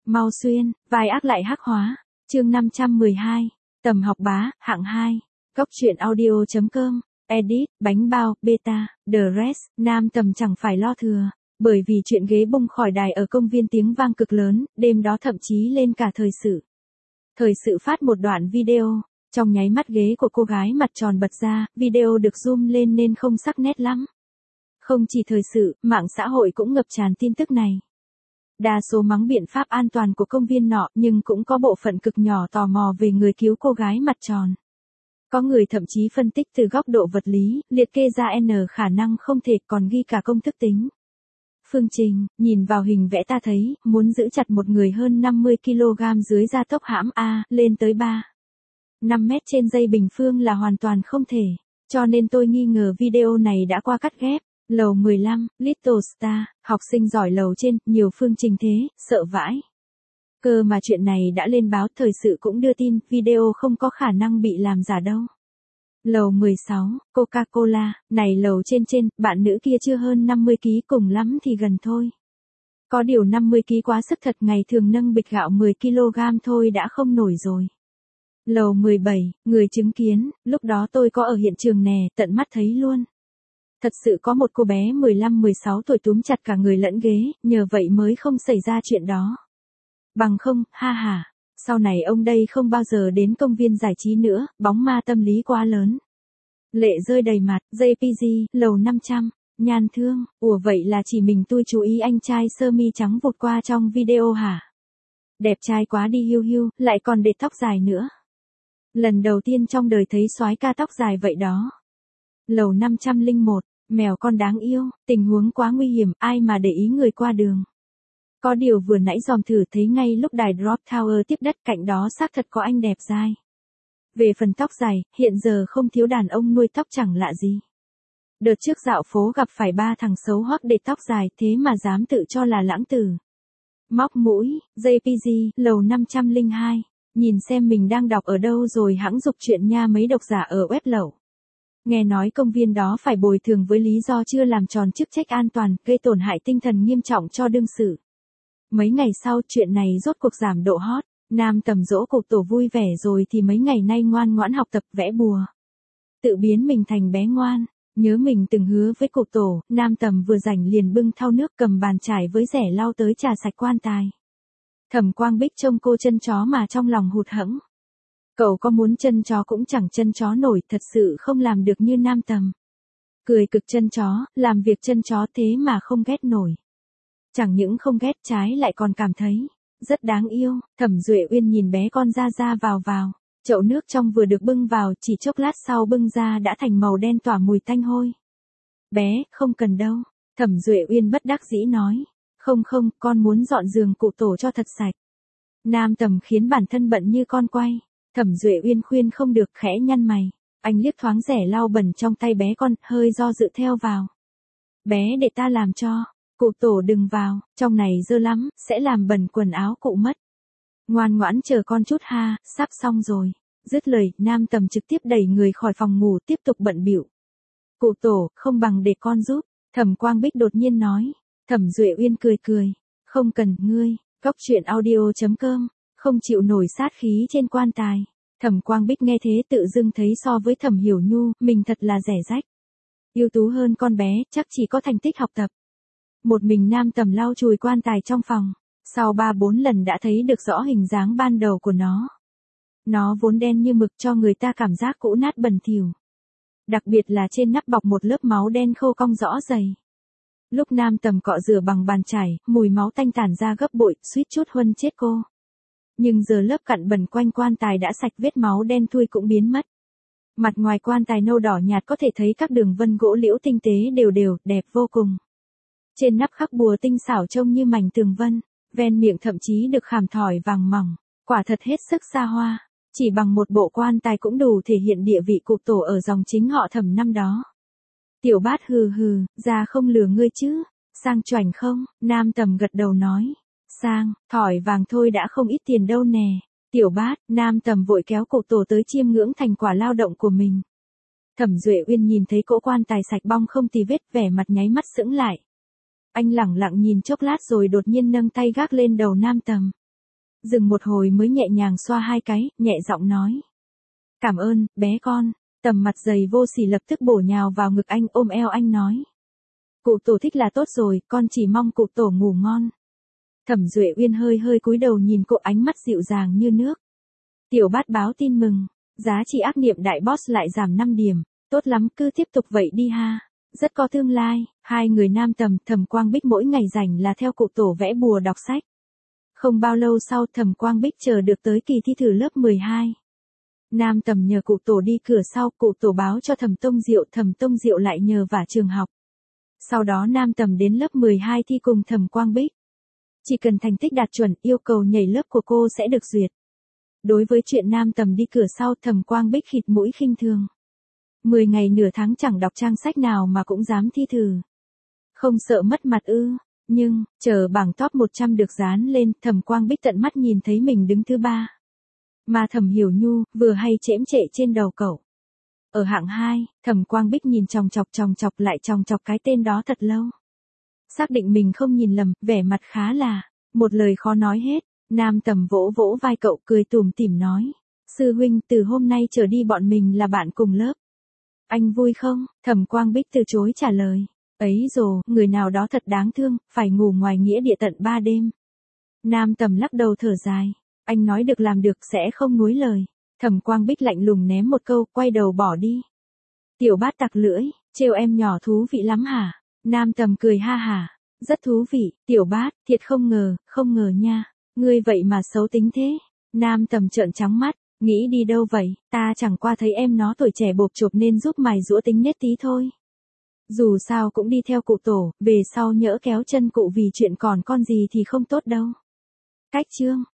Mau xuyên, vai ác lại hắc hóa. Chương 512. Tầm học bá, hạng 2. Góc truyện audio.com. Edit, bánh bao, beta, the rest, Nam Tầm chẳng phải lo thừa. Bởi vì chuyện ghế bung khỏi đài ở công viên tiếng vang cực lớn, đêm đó thậm chí lên cả thời sự. Thời sự phát một đoạn video, trong nháy mắt ghế của cô gái mặt tròn bật ra, video được zoom lên nên không sắc nét lắm. Không chỉ thời sự, mạng xã hội cũng ngập tràn tin tức này. Đa số mắng biện pháp an toàn của công viên nọ, nhưng cũng có bộ phận cực nhỏ tò mò về người cứu cô gái mặt tròn. Có người thậm chí phân tích từ góc độ vật lý, liệt kê ra N khả năng không thể, còn ghi cả công thức tính. Phương trình, nhìn vào hình vẽ ta thấy, muốn giữ chặt một người hơn 50 kg dưới gia tốc hãm A, lên tới 5 mét trên giây bình phương là hoàn toàn không thể. Cho nên tôi nghi ngờ video này đã qua cắt ghép. Lầu 15, Little Star, học sinh giỏi lầu trên, nhiều phương trình thế, sợ vãi. Cơ mà chuyện này đã lên báo, thời sự cũng đưa tin, video không có khả năng bị làm giả đâu. Lầu 16, Coca-Cola, này lầu trên, bạn nữ kia chưa hơn 50 kg, cùng lắm thì gần thôi. Có điều 50 kg quá sức thật, ngày thường nâng bịch gạo 10 kg thôi đã không nổi rồi. Lầu 17, người chứng kiến, lúc đó tôi có ở hiện trường nè, tận mắt thấy luôn. Thật sự có một cô bé 15-16 tuổi túm chặt cả người lẫn ghế, nhờ vậy mới không xảy ra chuyện đó. Bằng không, ha ha, sau này ông đây không bao giờ đến công viên giải trí nữa, bóng ma tâm lý quá lớn. Lệ rơi đầy mặt, JPG, lầu 500, nhàn thương, ủa vậy là chỉ mình tôi chú ý anh trai sơ mi trắng vụt qua trong video hả? Đẹp trai quá đi hiu hiu, lại còn để tóc dài nữa. Lần đầu tiên trong đời thấy soái ca tóc dài vậy đó. Lầu 501, mèo con đáng yêu, tình huống quá nguy hiểm, ai mà để ý người qua đường. Có điều vừa nãy dòm thử thấy ngay lúc đài Drop Tower tiếp đất, cạnh đó xác thật có anh đẹp dai. Về phần tóc dài, hiện giờ không thiếu đàn ông nuôi tóc chẳng lạ gì. Đợt trước dạo phố gặp phải 3 thằng xấu hoắc để tóc dài, thế mà dám tự cho là lãng tử. Móc mũi, JPG, lầu 502, nhìn xem mình đang đọc ở đâu rồi hẵng dục chuyện nha, mấy độc giả ở web lậu. Nghe nói công viên đó phải bồi thường với lý do chưa làm tròn chức trách an toàn, gây tổn hại tinh thần nghiêm trọng cho đương sự. Mấy ngày sau chuyện này rốt cuộc giảm độ hot, Nam Tầm dỗ cục tổ vui vẻ rồi thì mấy ngày nay ngoan ngoãn học tập vẽ bùa. Tự biến mình thành bé ngoan, nhớ mình từng hứa với cục tổ, Nam Tầm vừa rảnh liền bưng thau nước cầm bàn chải với rẻ lau tới trà sạch quan tài. Thẩm Quang Bích trông cô chân chó mà trong lòng hụt hẫng. Cậu có muốn chân chó cũng chẳng chân chó nổi, thật sự không làm được như Nam Tầm. Cười cực chân chó, làm việc chân chó thế mà không ghét nổi. Chẳng những không ghét, trái lại còn cảm thấy rất đáng yêu. Thẩm Duệ Uyên nhìn bé con ra vào. Chậu nước trong vừa được bưng vào, chỉ chốc lát sau bưng ra đã thành màu đen tỏa mùi tanh hôi. Bé, không cần đâu. Thẩm Duệ Uyên bất đắc dĩ nói. Không, con muốn dọn giường cụ tổ cho thật sạch. Nam Tầm khiến bản thân bận như con quay. Thẩm Duệ Uyên khuyên không được, khẽ nhăn mày. Anh liếc thoáng rẻ lau bẩn trong tay bé con, hơi do dự theo vào. Bé, để ta làm cho. Cụ tổ đừng vào, trong này dơ lắm, sẽ làm bẩn quần áo cụ mất. Ngoan ngoãn chờ con chút ha, sắp xong rồi. Dứt lời, Nam Tầm trực tiếp đẩy người khỏi phòng ngủ, tiếp tục bận bịu. Cụ tổ, không bằng để con giúp. Thẩm Quang Bích đột nhiên nói. Thẩm Duệ Uyên cười. Không cần, ngươi. Góc truyện audio.com. Không chịu nổi sát khí trên quan tài. Thẩm Quang Bích nghe thế tự dưng thấy so với Thẩm Hiểu Nhu, mình thật là rẻ rách. Ưu tú hơn con bé, chắc chỉ có thành tích học tập. Một mình Nam Tầm lau chùi quan tài trong phòng. Sau 3-4 lần đã thấy được rõ hình dáng ban đầu của nó. Nó vốn đen như mực, cho người ta cảm giác cũ nát bẩn thỉu. Đặc biệt là trên nắp bọc một lớp máu đen khô cong rõ dày. Lúc Nam Tầm cọ rửa bằng bàn chải, mùi máu tanh tản ra gấp bội, suýt chút huân chết cô. Nhưng giờ lớp cặn bẩn quanh quan tài đã sạch, vết máu đen thui cũng biến mất. Mặt ngoài quan tài nâu đỏ nhạt có thể thấy các đường vân gỗ liễu tinh tế đều, đẹp vô cùng. Trên nắp khắc bùa tinh xảo trông như mảnh tường vân, ven miệng thậm chí được khảm thỏi vàng mỏng, quả thật hết sức xa hoa. Chỉ bằng một bộ quan tài cũng đủ thể hiện địa vị cục tổ ở dòng chính họ Thẩm năm đó. Tiểu Bát hừ, ra không lừa ngươi chứ, sang choảnh không? Nam Tầm gật đầu nói. Sang, thỏi vàng thôi đã không ít tiền đâu nè. Tiểu Bát, Nam Tầm vội kéo cục tổ tới chiêm ngưỡng thành quả lao động của mình. Thẩm Duệ Uyên nhìn thấy cỗ quan tài sạch bong không tì vết, vẻ mặt nháy mắt sững lại. Anh lẳng lặng nhìn chốc lát rồi đột nhiên nâng tay gác lên đầu Nam Tầm. Dừng một hồi mới nhẹ nhàng xoa hai cái, nhẹ giọng nói. Cảm ơn, bé con. Tầm mặt dày vô sỉ lập tức bổ nhào vào ngực anh ôm eo anh nói. Cụ tổ thích là tốt rồi, con chỉ mong cụ tổ ngủ ngon. Thẩm Duệ Uyên hơi hơi cúi đầu nhìn cô ánh mắt dịu dàng như nước. Tiểu Bát báo tin mừng, giá trị ác niệm đại boss lại giảm 5 điểm, tốt lắm cứ tiếp tục vậy đi ha. Rất có tương lai, hai người nam tầm Thẩm Quang Bích mỗi ngày rảnh là theo cụ tổ vẽ bùa đọc sách. Không bao lâu sau Thẩm Quang Bích chờ được tới kỳ thi thử lớp 12. Nam tầm nhờ cụ tổ đi cửa sau, cụ tổ báo cho Thẩm Tông Diệu lại nhờ vả trường học. Sau đó nam tầm đến lớp 12 thi cùng Thẩm Quang Bích. Chỉ cần thành tích đạt chuẩn, yêu cầu nhảy lớp của cô sẽ được duyệt. Đối với chuyện nam tầm đi cửa sau, Thẩm Quang Bích khịt mũi khinh thường. 10 ngày nửa tháng chẳng đọc trang sách nào mà cũng dám thi thử. Không sợ mất mặt ư? Nhưng, chờ bảng top 100 được dán lên, Thẩm Quang Bích tận mắt nhìn thấy mình đứng thứ 3. Mà Thẩm Hiểu Nhu, vừa hay chễm trệ trên đầu cậu. Ở hạng 2, Thẩm Quang Bích nhìn chòng chọc lại chòng chọc cái tên đó thật lâu. Xác định mình không nhìn lầm, vẻ mặt khá là, một lời khó nói hết. Nam tầm vỗ vỗ vai cậu cười tủm tỉm nói. Sư huynh, từ hôm nay trở đi bọn mình là bạn cùng lớp. Anh vui không? Thẩm Quang Bích từ chối trả lời. Ấy rồi, người nào đó thật đáng thương, phải ngủ ngoài nghĩa địa tận 3 đêm. Nam tầm lắc đầu thở dài. Anh nói được làm được sẽ không nuối lời. Thẩm Quang Bích lạnh lùng ném một câu, quay đầu bỏ đi. Tiểu Bát tặc lưỡi, trêu em nhỏ thú vị lắm hả? Nam tầm cười ha hả. Rất thú vị, Tiểu Bát, thiệt không ngờ nha. Ngươi vậy mà xấu tính thế. Nam tầm trợn trắng mắt, nghĩ đi đâu vậy, ta chẳng qua thấy em nó tuổi trẻ bộp chộp nên giúp mày giũa tính nết tí thôi. Dù sao cũng đi theo cụ tổ, về sau nhỡ kéo chân cụ vì chuyện còn con gì thì không tốt đâu. Cách chương